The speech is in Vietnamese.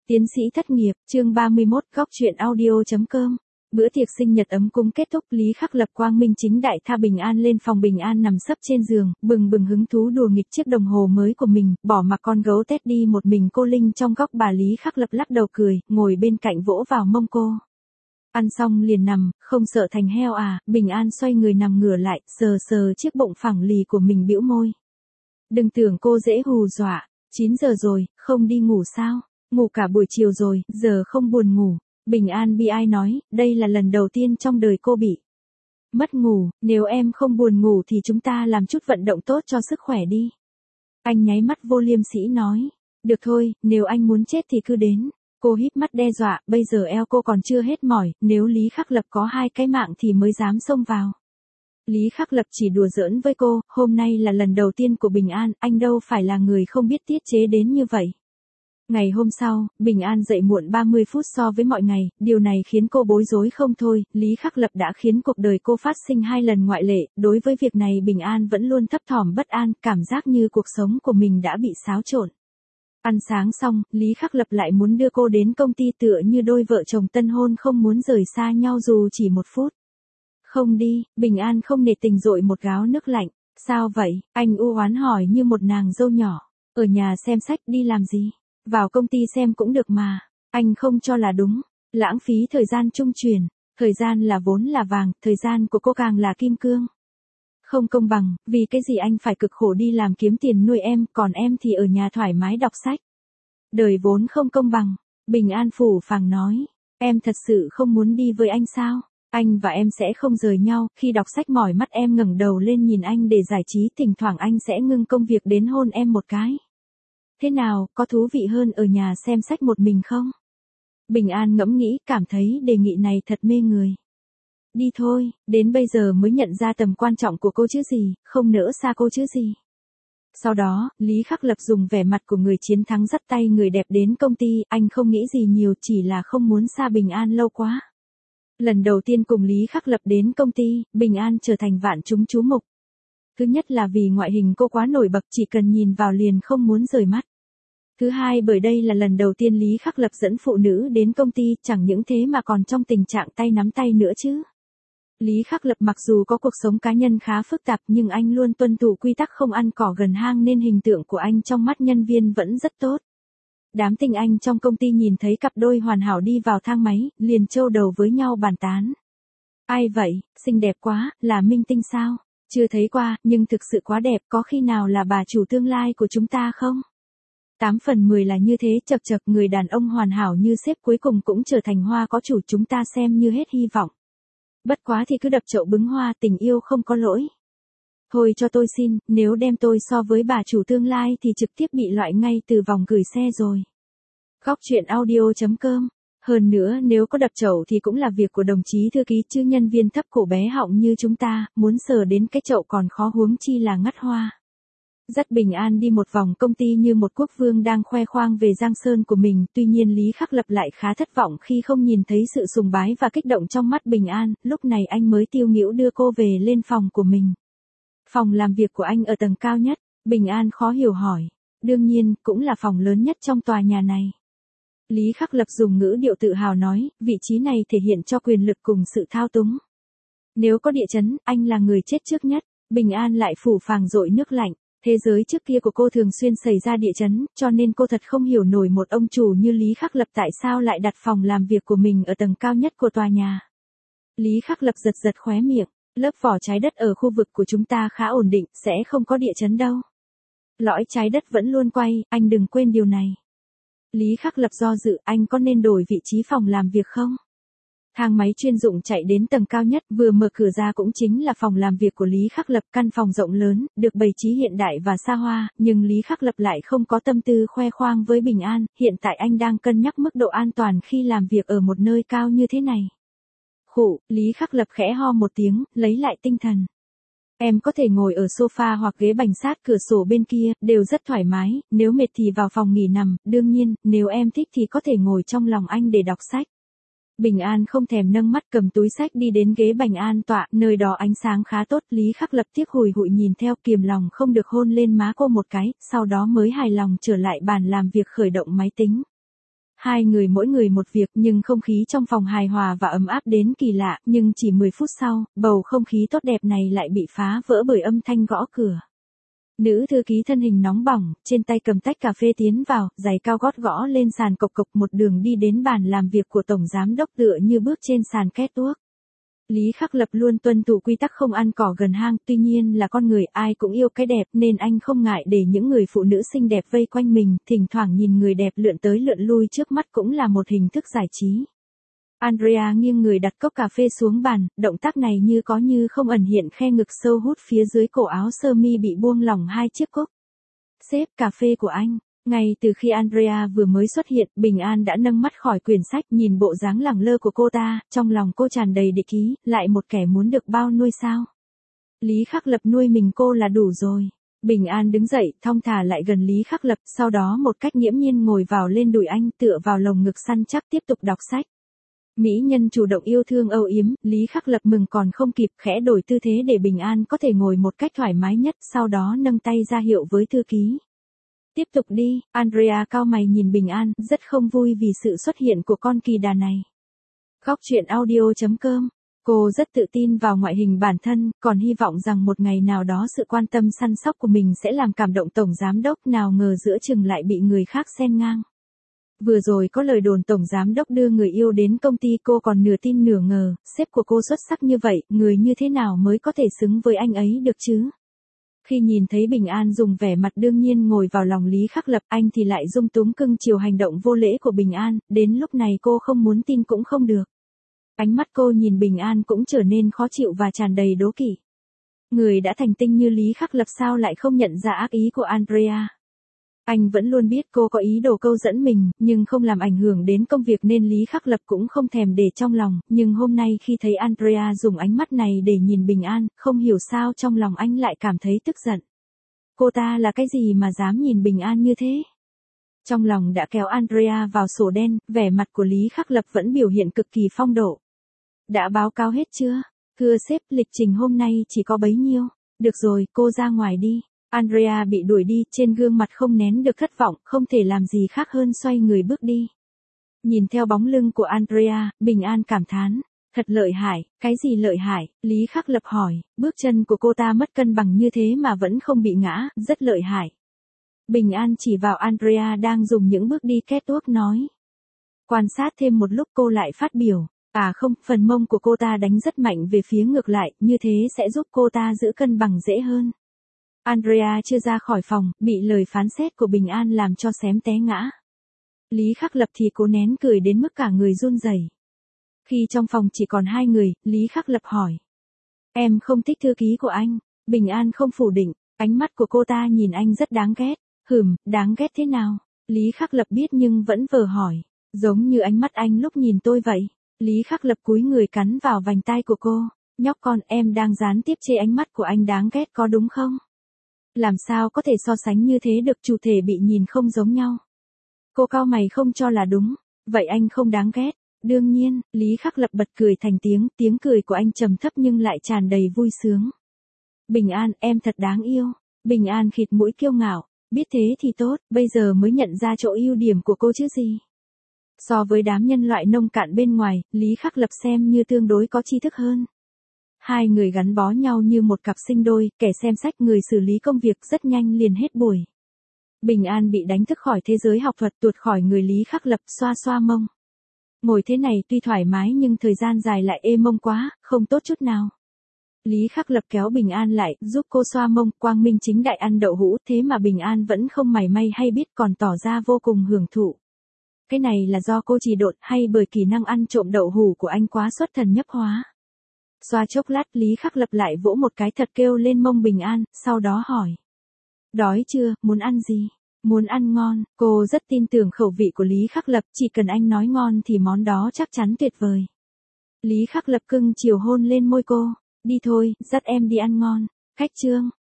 Tiến sĩ thất nghiệp, chương 31, góc truyện audio.com. Bữa tiệc sinh nhật ấm cúng kết thúc, Lý Khắc Lập quang minh chính đại tha Bình An lên phòng. Bình An nằm sấp trên giường, bừng bừng hứng thú đùa nghịch chiếc đồng hồ mới của mình, bỏ mặc con gấu Teddy một mình cô linh trong góc. Bà Lý Khắc Lập lắc đầu cười, ngồi bên cạnh vỗ vào mông cô. Ăn xong liền nằm, không sợ thành heo à? Bình An xoay người nằm ngửa lại, sờ sờ chiếc bụng phẳng lì của mình bĩu môi. Đừng tưởng cô dễ hù dọa, 9 giờ rồi, không đi ngủ sao? Ngủ cả buổi chiều rồi, giờ không buồn ngủ. Bình An bi ai nói, đây là lần đầu tiên trong đời cô bị mất ngủ, nếu em không buồn ngủ thì chúng ta làm chút vận động tốt cho sức khỏe đi. Anh nháy mắt vô liêm sỉ nói, được thôi, nếu anh muốn chết thì cứ đến. Cô híp mắt đe dọa, bây giờ eo cô còn chưa hết mỏi, nếu Lý Khắc Lập có 2 cái mạng thì mới dám xông vào. Lý Khắc Lập chỉ đùa giỡn với cô, hôm nay là lần đầu tiên của Bình An, anh đâu phải là người không biết tiết chế đến như vậy. Ngày hôm sau, Bình An dậy muộn 30 phút so với mọi ngày, điều này khiến cô bối rối không thôi. Lý Khắc Lập đã khiến cuộc đời cô phát sinh 2 lần ngoại lệ, đối với việc này Bình An vẫn luôn thấp thỏm bất an, cảm giác như cuộc sống của mình đã bị xáo trộn. Ăn sáng xong, Lý Khắc Lập lại muốn đưa cô đến công ty tựa như đôi vợ chồng tân hôn không muốn rời xa nhau dù chỉ 1 phút. Không đi, Bình An không nể tình dội một gáo nước lạnh. Sao vậy? Anh u oán hỏi như một nàng dâu nhỏ. Ở nhà xem sách, đi làm gì? Vào công ty xem cũng được mà. Anh không cho là đúng. Lãng phí thời gian trung chuyển. Thời gian là vốn là vàng, thời gian của cô càng là kim cương. Không công bằng, vì cái gì anh phải cực khổ đi làm kiếm tiền nuôi em, còn em thì ở nhà thoải mái đọc sách. Đời vốn không công bằng. Bình An phủ phàng nói. Em thật sự không muốn đi với anh sao? Anh và em sẽ không rời nhau, khi đọc sách mỏi mắt em ngẩng đầu lên nhìn anh để giải trí, thỉnh thoảng anh sẽ ngưng công việc đến hôn em một cái. Thế nào, có thú vị hơn ở nhà xem sách một mình không? Bình An ngẫm nghĩ, cảm thấy đề nghị này thật mê người. Đi thôi, đến bây giờ mới nhận ra tầm quan trọng của cô chứ gì, không nỡ xa cô chứ gì. Sau đó, Lý Khắc Lập dùng vẻ mặt của người chiến thắng dắt tay người đẹp đến công ty, anh không nghĩ gì nhiều, chỉ là không muốn xa Bình An lâu quá. Lần đầu tiên cùng Lý Khắc Lập đến công ty, Bình An trở thành vạn chúng chú mục. Thứ nhất là vì ngoại hình cô quá nổi bật, chỉ cần nhìn vào liền không muốn rời mắt. Thứ hai bởi đây là lần đầu tiên Lý Khắc Lập dẫn phụ nữ đến công ty, chẳng những thế mà còn trong tình trạng tay nắm tay nữa chứ. Lý Khắc Lập mặc dù có cuộc sống cá nhân khá phức tạp nhưng anh luôn tuân thủ quy tắc không ăn cỏ gần hang nên hình tượng của anh trong mắt nhân viên vẫn rất tốt. Đám tinh anh trong công ty nhìn thấy cặp đôi hoàn hảo đi vào thang máy, liền trâu đầu với nhau bàn tán. Ai vậy, xinh đẹp quá, là minh tinh sao? Chưa thấy qua, nhưng thực sự quá đẹp, có khi nào là bà chủ tương lai của chúng ta không? 8 phần 10 là như thế, chật chật, người đàn ông hoàn hảo như sếp cuối cùng cũng trở thành hoa có chủ, chúng ta xem như hết hy vọng. Bất quá thì cứ đập chậu bứng hoa, tình yêu không có lỗi. Thôi cho tôi xin, nếu đem tôi so với bà chủ tương lai thì trực tiếp bị loại ngay từ vòng gửi xe rồi. Góc truyện audio.com. Hơn nữa nếu có đập chậu thì cũng là việc của đồng chí thư ký chứ nhân viên thấp cổ bé họng như chúng ta, muốn sờ đến cái chậu còn khó huống chi là ngắt hoa. Dắt Bình An đi một vòng công ty như một quốc vương đang khoe khoang về giang sơn của mình, tuy nhiên Lý Khắc Lập lại khá thất vọng khi không nhìn thấy sự sùng bái và kích động trong mắt Bình An, lúc này anh mới tiêu nghĩu đưa cô về lên phòng của mình. Phòng làm việc của anh ở tầng cao nhất, Bình An khó hiểu hỏi. Đương nhiên, cũng là phòng lớn nhất trong tòa nhà này. Lý Khắc Lập dùng ngữ điệu tự hào nói, vị trí này thể hiện cho quyền lực cùng sự thao túng. Nếu có địa chấn, anh là người chết trước nhất. Bình An lại phủ phàng dội nước lạnh. Thế giới trước kia của cô thường xuyên xảy ra địa chấn, cho nên cô thật không hiểu nổi một ông chủ như Lý Khắc Lập tại sao lại đặt phòng làm việc của mình ở tầng cao nhất của tòa nhà. Lý Khắc Lập giật giật khóe miệng, lớp vỏ trái đất ở khu vực của chúng ta khá ổn định, sẽ không có địa chấn đâu. Lõi trái đất vẫn luôn quay, anh đừng quên điều này. Lý Khắc Lập do dự, anh có nên đổi vị trí phòng làm việc không? Thang máy chuyên dụng chạy đến tầng cao nhất, vừa mở cửa ra cũng chính là phòng làm việc của Lý Khắc Lập, căn phòng rộng lớn, được bày trí hiện đại và xa hoa, nhưng Lý Khắc Lập lại không có tâm tư khoe khoang với Bình An, hiện tại anh đang cân nhắc mức độ an toàn khi làm việc ở một nơi cao như thế này. Khụ, Lý Khắc Lập khẽ ho một tiếng, lấy lại tinh thần. Em có thể ngồi ở sofa hoặc ghế bành sát cửa sổ bên kia, đều rất thoải mái, nếu mệt thì vào phòng nghỉ nằm, đương nhiên, nếu em thích thì có thể ngồi trong lòng anh để đọc sách. Bình An không thèm nâng mắt cầm túi sách đi đến ghế bành an tọa, nơi đó ánh sáng khá tốt, Lý Khắc Lập tiếc hùi hụi nhìn theo, kiềm lòng không được hôn lên má cô một cái, sau đó mới hài lòng trở lại bàn làm việc khởi động máy tính. Hai người mỗi người một việc nhưng không khí trong phòng hài hòa và ấm áp đến kỳ lạ, nhưng chỉ 10 phút sau, bầu không khí tốt đẹp này lại bị phá vỡ bởi âm thanh gõ cửa. Nữ thư ký thân hình nóng bỏng, trên tay cầm tách cà phê tiến vào, giày cao gót gõ lên sàn cộc cộc, một đường đi đến bàn làm việc của tổng giám đốc tựa như bước trên sàn catwalk. Lý Khắc Lập luôn tuân thủ quy tắc không ăn cỏ gần hang, tuy nhiên là con người ai cũng yêu cái đẹp nên anh không ngại để những người phụ nữ xinh đẹp vây quanh mình, thỉnh thoảng nhìn người đẹp lượn tới lượn lui trước mắt cũng là một hình thức giải trí. Andrea nghiêng người đặt cốc cà phê xuống bàn, động tác này như có như không ẩn hiện khe ngực sâu hút phía dưới cổ áo sơ mi bị buông lỏng hai chiếc cốc. Sếp, cà phê của anh. Ngay từ khi Andrea vừa mới xuất hiện, Bình An đã nâng mắt khỏi quyển sách, nhìn bộ dáng lẳng lơ của cô ta, trong lòng cô tràn đầy địch ý, lại một kẻ muốn được bao nuôi sao. Lý Khắc Lập nuôi mình cô là đủ rồi. Bình An đứng dậy, thong thả lại gần Lý Khắc Lập, sau đó một cách nghiễm nhiên ngồi vào lên đùi anh, tựa vào lồng ngực săn chắc tiếp tục đọc sách. Mỹ nhân chủ động yêu thương âu yếm, Lý Khắc Lập mừng còn không kịp, khẽ đổi tư thế để Bình An có thể ngồi một cách thoải mái nhất, sau đó nâng tay ra hiệu với thư ký. Tiếp tục đi, Andrea cau mày nhìn Bình An, rất không vui vì sự xuất hiện của con kỳ đà này. Góc truyện audio.com. Cô rất tự tin vào ngoại hình bản thân, còn hy vọng rằng một ngày nào đó sự quan tâm săn sóc của mình sẽ làm cảm động tổng giám đốc, nào ngờ giữa chừng lại bị người khác xen ngang. Vừa rồi có lời đồn tổng giám đốc đưa người yêu đến công ty, cô còn nửa tin nửa ngờ, sếp của cô xuất sắc như vậy, người như thế nào mới có thể xứng với anh ấy được chứ? Khi nhìn thấy Bình An dùng vẻ mặt đương nhiên ngồi vào lòng Lý Khắc Lập, anh thì lại dung túng cưng chiều hành động vô lễ của Bình An, đến lúc này cô không muốn tin cũng không được. Ánh mắt cô nhìn Bình An cũng trở nên khó chịu và tràn đầy đố kỵ. Người đã thành tinh như Lý Khắc Lập sao lại không nhận ra ác ý của Andrea? Anh vẫn luôn biết cô có ý đồ câu dẫn mình, nhưng không làm ảnh hưởng đến công việc nên Lý Khắc Lập cũng không thèm để trong lòng, nhưng hôm nay khi thấy Andrea dùng ánh mắt này để nhìn Bình An, không hiểu sao trong lòng anh lại cảm thấy tức giận. Cô ta là cái gì mà dám nhìn Bình An như thế? Trong lòng đã kéo Andrea vào sổ đen, vẻ mặt của Lý Khắc Lập vẫn biểu hiện cực kỳ phong độ. Đã báo cáo hết chưa? Thưa sếp, lịch trình hôm nay chỉ có bấy nhiêu. Được rồi, cô ra ngoài đi. Andrea bị đuổi đi, trên gương mặt không nén được thất vọng, không thể làm gì khác hơn xoay người bước đi. Nhìn theo bóng lưng của Andrea, Bình An cảm thán. Thật lợi hại, cái gì lợi hại? Lý Khắc Lập hỏi, bước chân của cô ta mất cân bằng như thế mà vẫn không bị ngã, rất lợi hại. Bình An chỉ vào Andrea đang dùng những bước đi catwalk nói. Quan sát thêm một lúc cô lại phát biểu. À không, phần mông của cô ta đánh rất mạnh về phía ngược lại, như thế sẽ giúp cô ta giữ cân bằng dễ hơn. Andrea chưa ra khỏi phòng, bị lời phán xét của Bình An làm cho xém té ngã. Lý Khắc Lập thì cố nén cười đến mức cả người run rẩy. Khi trong phòng chỉ còn hai người, Lý Khắc Lập hỏi. Em không thích thư ký của anh. Bình An không phủ định, ánh mắt của cô ta nhìn anh rất đáng ghét. Đáng ghét thế nào? Lý Khắc Lập biết nhưng vẫn vờ hỏi. Giống như ánh mắt anh lúc nhìn tôi vậy. Lý Khắc Lập cúi người cắn vào vành tai của cô. Nhóc con, em đang gián tiếp chê ánh mắt của anh đáng ghét có đúng không? Làm sao có thể so sánh như thế được, chủ thể bị nhìn không giống nhau. Cô cau mày không cho là đúng. Vậy anh không đáng ghét. Đương nhiên, Lý Khắc Lập bật cười thành tiếng cười của anh trầm thấp nhưng lại tràn đầy vui sướng. Bình An, em thật đáng yêu. Bình An khịt mũi kiêu ngạo. Biết thế thì tốt, bây giờ mới nhận ra chỗ ưu điểm của cô chứ gì. So với đám nhân loại nông cạn bên ngoài, Lý Khắc Lập xem như tương đối có tri thức hơn. Hai người gắn bó nhau như một cặp sinh đôi, kẻ xem sách người xử lý công việc, rất nhanh liền hết buổi. Bình An bị đánh thức khỏi thế giới học thuật, tuột khỏi người Lý Khắc Lập, xoa xoa mông. Ngồi thế này tuy thoải mái nhưng thời gian dài lại ê mông quá, không tốt chút nào. Lý Khắc Lập kéo Bình An lại, giúp cô xoa mông, quang minh chính đại ăn đậu hũ, thế mà Bình An vẫn không mảy may hay biết, còn tỏ ra vô cùng hưởng thụ. Cái này là do cô trì độn hay bởi kỹ năng ăn trộm đậu hũ của anh quá xuất thần nhập hóa? Xoa chốc lát, Lý Khắc Lập lại vỗ một cái thật kêu lên mông Bình An, sau đó hỏi. Đói chưa, muốn ăn gì? Muốn ăn ngon, cô rất tin tưởng khẩu vị của Lý Khắc Lập, chỉ cần anh nói ngon thì món đó chắc chắn tuyệt vời. Lý Khắc Lập cưng chiều hôn lên môi cô. Đi thôi, dắt em đi ăn ngon. Khách trương.